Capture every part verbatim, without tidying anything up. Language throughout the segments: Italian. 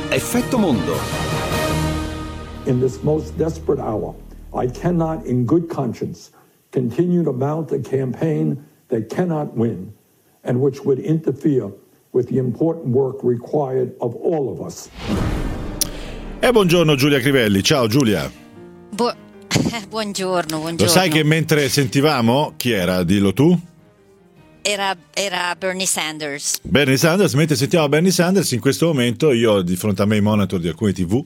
Effetto Mondo. In this most desperate hour, I cannot in good conscience continue to mount a campaign that cannot win and which would interfere with the important work required of all of us. E buongiorno Giulia Crivelli. Ciao Giulia. Bu- buongiorno, buongiorno. Lo sai che mentre sentivamo, chi era? Dillo tu. Era, era Bernie Sanders. Bernie Sanders, mentre sentiamo Bernie Sanders, in questo momento io di fronte a me i monitor di alcune tivù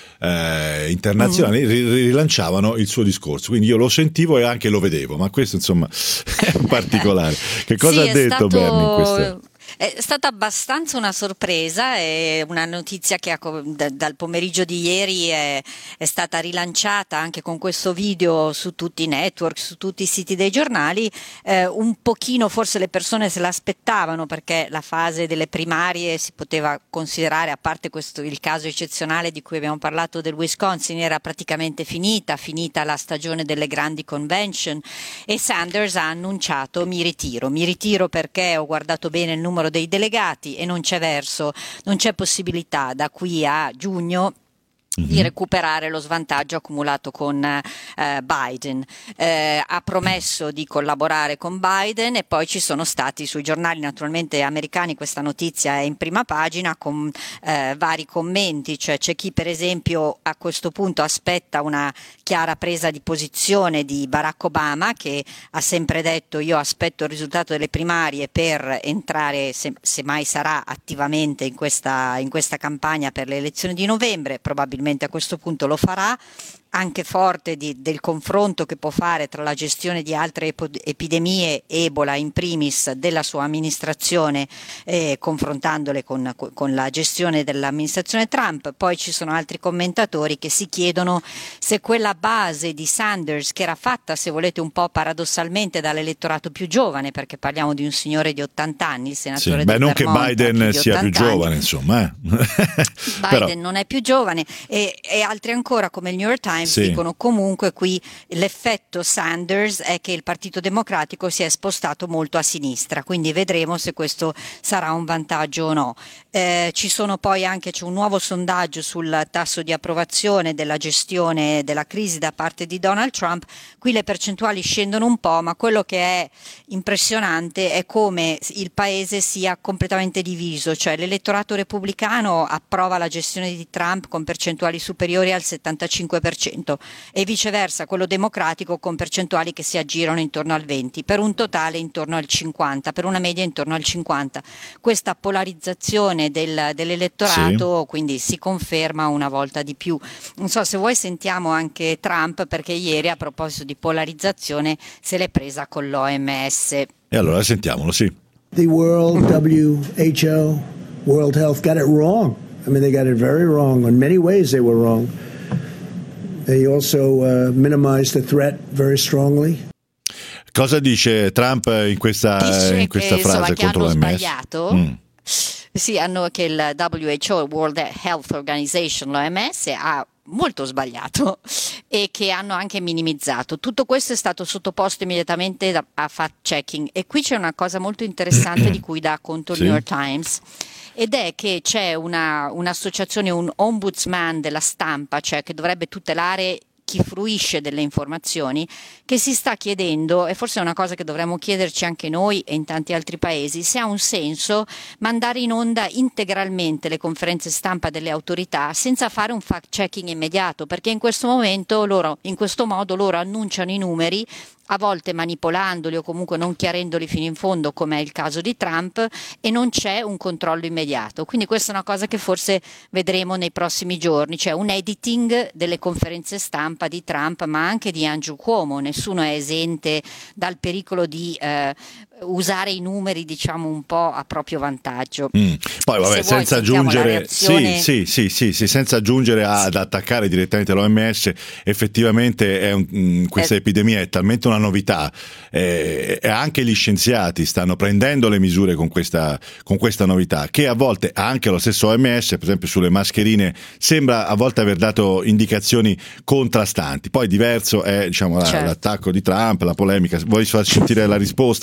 eh, internazionali mm. ri- rilanciavano il suo discorso, quindi io lo sentivo e anche lo vedevo, ma questo insomma è un particolare. Che cosa sì, ha detto stato... Bernie in questo? È stata abbastanza una sorpresa, è una notizia che da, dal pomeriggio di ieri è, è stata rilanciata anche con questo video su tutti i network, su tutti i siti dei giornali. Eh, un pochino forse le persone se l'aspettavano, perché la fase delle primarie si poteva considerare, a parte questo il caso eccezionale di cui abbiamo parlato del Wisconsin, era praticamente finita, finita la stagione delle grandi convention, e Sanders ha annunciato mi ritiro, mi ritiro perché ho guardato bene il numero dei delegati e non c'è verso, non c'è possibilità da qui a giugno di recuperare lo svantaggio accumulato con eh, Biden. Eh, ha promesso di collaborare con Biden, e poi ci sono stati sui giornali naturalmente americani, questa notizia è in prima pagina con eh, vari commenti, cioè c'è chi per esempio a questo punto aspetta una chiara presa di posizione di Barack Obama, che ha sempre detto io aspetto il risultato delle primarie per entrare, se, se mai sarà, attivamente in questa, in questa campagna per le elezioni di novembre. Probabilmente a questo punto lo farà, anche forte di, del confronto che può fare tra la gestione di altre ep- epidemie, Ebola in primis, della sua amministrazione, eh, confrontandole con, con la gestione dell'amministrazione Trump. Poi ci sono altri commentatori che si chiedono se quella base di Sanders, che era fatta, se volete, un po' paradossalmente dall'elettorato più giovane, perché parliamo di un signore di ottanta anni, il senatore sì, del beh, non Vermont, che Biden più sia più giovane, anni. insomma. Eh. Biden Però. non è più giovane, e, e altri ancora come il New York Times sì. dicono comunque qui l'effetto Sanders è che il Partito Democratico si è spostato molto a sinistra, quindi vedremo se questo sarà un vantaggio o no. Eh, ci sono poi anche c'è un nuovo sondaggio sul tasso di approvazione della gestione della crisi da parte di Donald Trump. Qui le percentuali scendono un po', ma quello che è impressionante è come il paese sia completamente diviso, cioè l'elettorato repubblicano approva la gestione di Trump con percentuali superiori al settantacinque per cento e viceversa quello democratico con percentuali che si aggirano intorno al venti, per un totale intorno al cinquanta, per una media intorno al cinquanta. Questa polarizzazione del, dell'elettorato sì. quindi si conferma una volta di più. Non so se vuoi sentiamo anche Trump, perché ieri a proposito di polarizzazione se l'è presa con l'O M S. E allora sentiamolo, sì. The World W H O, World Health got it wrong. I mean, they got it very wrong. In many ways they were wrong. They also uh, minimized the threat very strongly. Cosa dice Trump in questa, dice in questa che, frase insomma, che contro hanno l'O M S? Sbagliato. Mm. Sì, hanno che il W H O, World Health Organization, l'O M S, ha molto sbagliato e che hanno anche minimizzato. Tutto questo è stato sottoposto immediatamente da, a fact checking, e qui c'è una cosa molto interessante di cui dà conto il sì. New York Times, ed è che c'è una, un'associazione, un ombudsman della stampa, cioè che dovrebbe tutelare chi fruisce delle informazioni, che si sta chiedendo, e forse è una cosa che dovremmo chiederci anche noi e in tanti altri paesi, se ha un senso mandare in onda integralmente le conferenze stampa delle autorità senza fare un fact checking immediato, perché in questo momento loro, in questo modo loro annunciano i numeri, a volte manipolandoli o comunque non chiarendoli fino in fondo, come è il caso di Trump, e non c'è un controllo immediato. Quindi questa è una cosa che forse vedremo nei prossimi giorni, cioè un editing delle conferenze stampa di Trump, ma anche di Andrew Cuomo. Nessuno è esente dal pericolo di eh, usare i numeri, diciamo, un po' a proprio vantaggio. Mm. Poi vabbè, Se senza vuoi, aggiungere reazione... sì, sì, sì, sì, sì, senza aggiungere ad sì. attaccare direttamente l'O M S, effettivamente è un, questa eh. epidemia è talmente una novità, eh, e anche gli scienziati stanno prendendo le misure con questa, con questa novità, che a volte anche lo stesso O M S, per esempio sulle mascherine, sembra a volte aver dato indicazioni contrastanti. Poi diverso è, diciamo, certo. l'attacco di Trump, la polemica. Vuoi far sentire la risposta del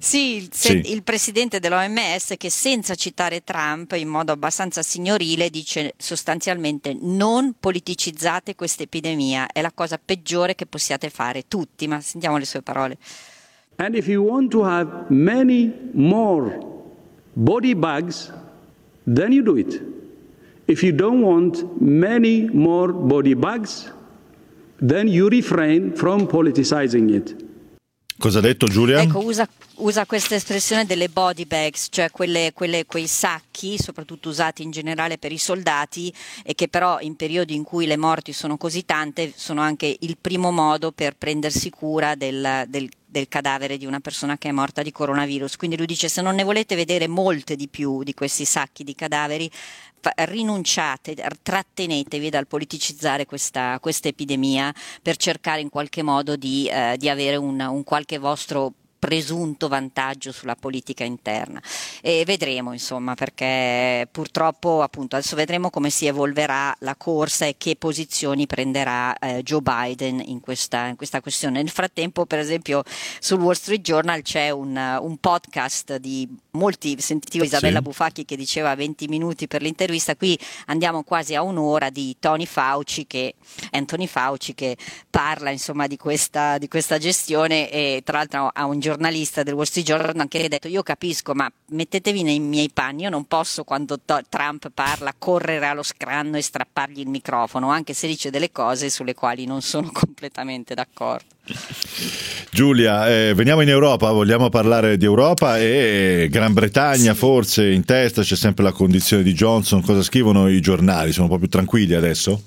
Sì, il, Sì. il presidente dell'O M S, che senza citare Trump in modo abbastanza signorile dice sostanzialmente: non politicizzate questa epidemia, è la cosa peggiore che possiate fare tutti. Ma sentiamo le sue parole. And if you want to have many more body bags, then you do it. If you don't want many more body bags, then you refrain from politicizing it. Cosa ha detto Giulia? Ecco, usa, usa questa espressione delle body bags, cioè quelle, quelle, quei sacchi, soprattutto usati in generale per i soldati, e che però in periodi in cui le morti sono così tante sono anche il primo modo per prendersi cura del, del, del cadavere di una persona che è morta di coronavirus. Quindi lui dice: se non ne volete vedere molte di più di questi sacchi di cadaveri, rinunciate, trattenetevi dal politicizzare questa, questa epidemia, per cercare in qualche modo di, eh, di avere un, un qualche vostro presunto vantaggio sulla politica interna. E vedremo, insomma, perché purtroppo, appunto, adesso vedremo come si evolverà la corsa e che posizioni prenderà eh, Joe Biden in questa, in questa questione. Nel frattempo, per esempio, sul Wall Street Journal c'è un, un podcast di molti, sentivo Isabella Sì. Bufacchi che diceva venti minuti per l'intervista, qui andiamo quasi a un'ora, di Tony Fauci che Anthony Fauci che parla, insomma, di questa, di questa gestione. E tra l'altro ha un giornalista del Wall Street Journal che ha detto: io capisco, ma mettetevi nei miei panni, io non posso, quando to- Trump parla, correre allo scranno e strappargli il microfono, anche se dice delle cose sulle quali non sono completamente d'accordo. Giulia, eh, veniamo in Europa, vogliamo parlare di Europa e Gran Bretagna, Sì. forse in testa c'è sempre la condizione di Johnson. Cosa scrivono i giornali? Sono un po' più tranquilli adesso?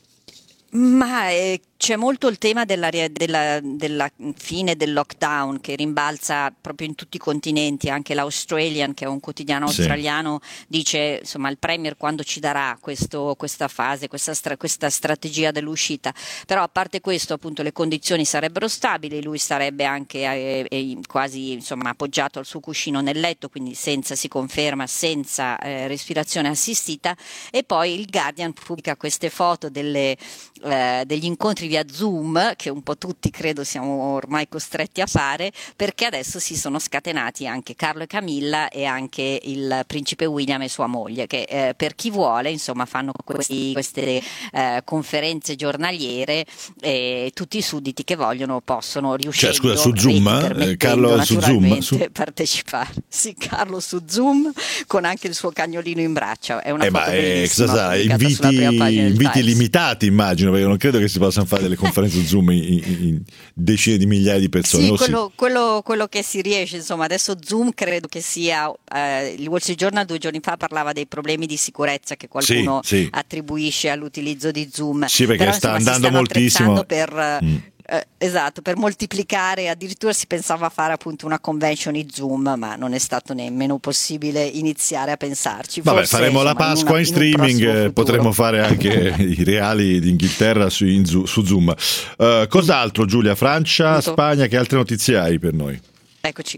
Ma eh, c'è molto il tema della, della, della fine del lockdown, che rimbalza proprio in tutti i continenti. Anche l'Australian, che è un quotidiano Sì. australiano, dice, insomma, il premier quando ci darà questo, questa fase, questa, stra, questa strategia dell'uscita. Però a parte questo, appunto, le condizioni sarebbero stabili, lui sarebbe anche eh, eh, quasi, insomma, appoggiato al suo cuscino nel letto, quindi senza, si conferma, senza eh, respirazione assistita. E poi il Guardian pubblica queste foto delle Eh, degli incontri via Zoom, che un po' tutti credo siamo ormai costretti a fare, perché adesso si sono scatenati anche Carlo e Camilla e anche il principe William e sua moglie, che eh, per chi vuole, insomma, fanno questi, queste eh, conferenze giornaliere, e tutti i sudditi che vogliono possono riuscire, Cioè, scusa, su Zoom, eh? Carlo su Zoom, su... partecipare. Sì, Carlo su Zoom con anche il suo cagnolino in braccia. È una Eh, foto ma eh, bellissima, cosa sarà? pubblicata sulla Inviti, prima pagina del inviti Times. limitati, immagino, perché non credo che si possano fare delle conferenze Zoom in, in, in decine di migliaia di persone. Sì, Oh, quello, sì. quello, quello che si riesce, insomma. Adesso Zoom credo che sia eh, il Wall Street Journal due giorni fa parlava dei problemi di sicurezza che qualcuno Sì, sì. attribuisce all'utilizzo di Zoom. Sì, perché Però, sta insomma, si andando stanno moltissimo. attrezzando per Mm. eh, esatto, per moltiplicare. Addirittura si pensava a fare, appunto, una convention in Zoom, ma non è stato nemmeno possibile iniziare a pensarci. Vabbè, Forse, faremo la insomma, in Pasqua una- in, in un streaming, prossimo eh, futuro. potremo fare anche i reali d'Inghilterra su, in Zo- su Zoom. Uh, cos'altro, Giulia? Francia, Tutto. Spagna, che altre notizie hai per noi? Eccoci.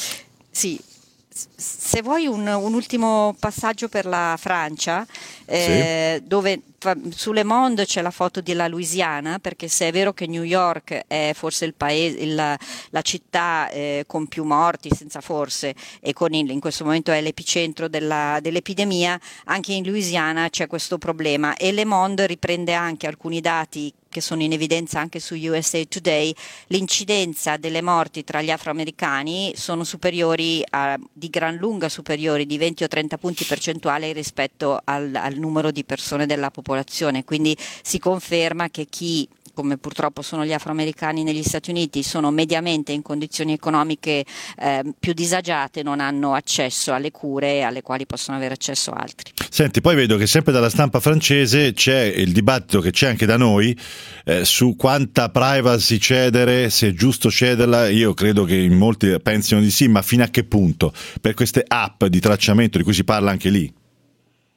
Sì, s- se vuoi un, un ultimo passaggio per la Francia, eh, dove fa- su Le Monde c'è la foto della Louisiana, perché se è vero che New York è forse il paese, il- la città eh, con più morti, senza forse, e con il- in questo momento è l'epicentro della- dell'epidemia, anche in Louisiana c'è questo problema. E Le Monde riprende anche alcuni dati che sono in evidenza anche su U S A Today. L'incidenza delle morti tra gli afroamericani sono superiori a, di gran lunga superiori, di venti o trenta punti percentuali rispetto al, al numero di persone della popolazione. Quindi si conferma che chi, come purtroppo sono gli afroamericani negli Stati Uniti, sono mediamente in condizioni economiche eh, più disagiate, non hanno accesso alle cure alle quali possono avere accesso altri. Senti, poi vedo che sempre dalla stampa francese c'è il dibattito che c'è anche da noi eh, su quanta privacy cedere, se è giusto cederla. Io credo che in molti pensino di sì, ma fino a che punto? Per queste app di tracciamento di cui si parla anche lì.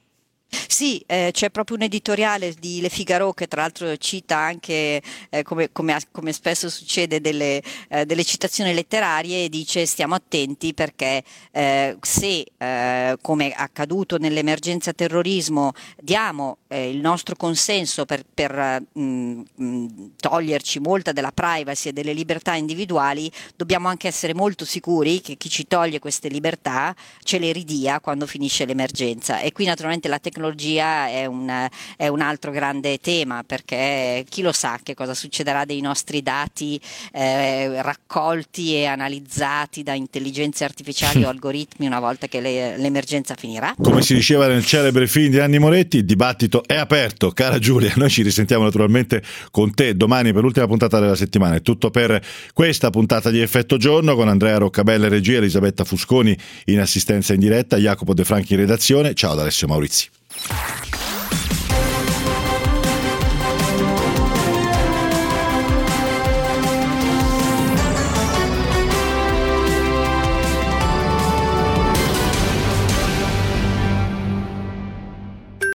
Sì, eh, c'è proprio un editoriale di Le Figaro che tra l'altro cita anche, eh, come, come, come spesso succede, delle, eh, delle citazioni letterarie, e dice stiamo attenti perché eh, se, eh, come accaduto nell'emergenza terrorismo, diamo eh, il nostro consenso per, per mh, mh, toglierci molta della privacy e delle libertà individuali, dobbiamo anche essere molto sicuri che chi ci toglie queste libertà ce le ridia quando finisce l'emergenza. E qui naturalmente la tecnologia è un, è un altro grande tema, perché chi lo sa che cosa succederà dei nostri dati eh, raccolti e analizzati da intelligenze artificiali o algoritmi una volta che le, l'emergenza finirà. Come si diceva nel celebre film di Nanni Moretti, il dibattito è aperto. Cara Giulia, noi ci risentiamo naturalmente con te domani per l'ultima puntata della settimana. È tutto per questa puntata di Effetto Giorno, con Andrea Roccabella in regia, Elisabetta Fusconi in assistenza in diretta, Jacopo De Franchi in redazione. Ciao da Alessio Maurizi.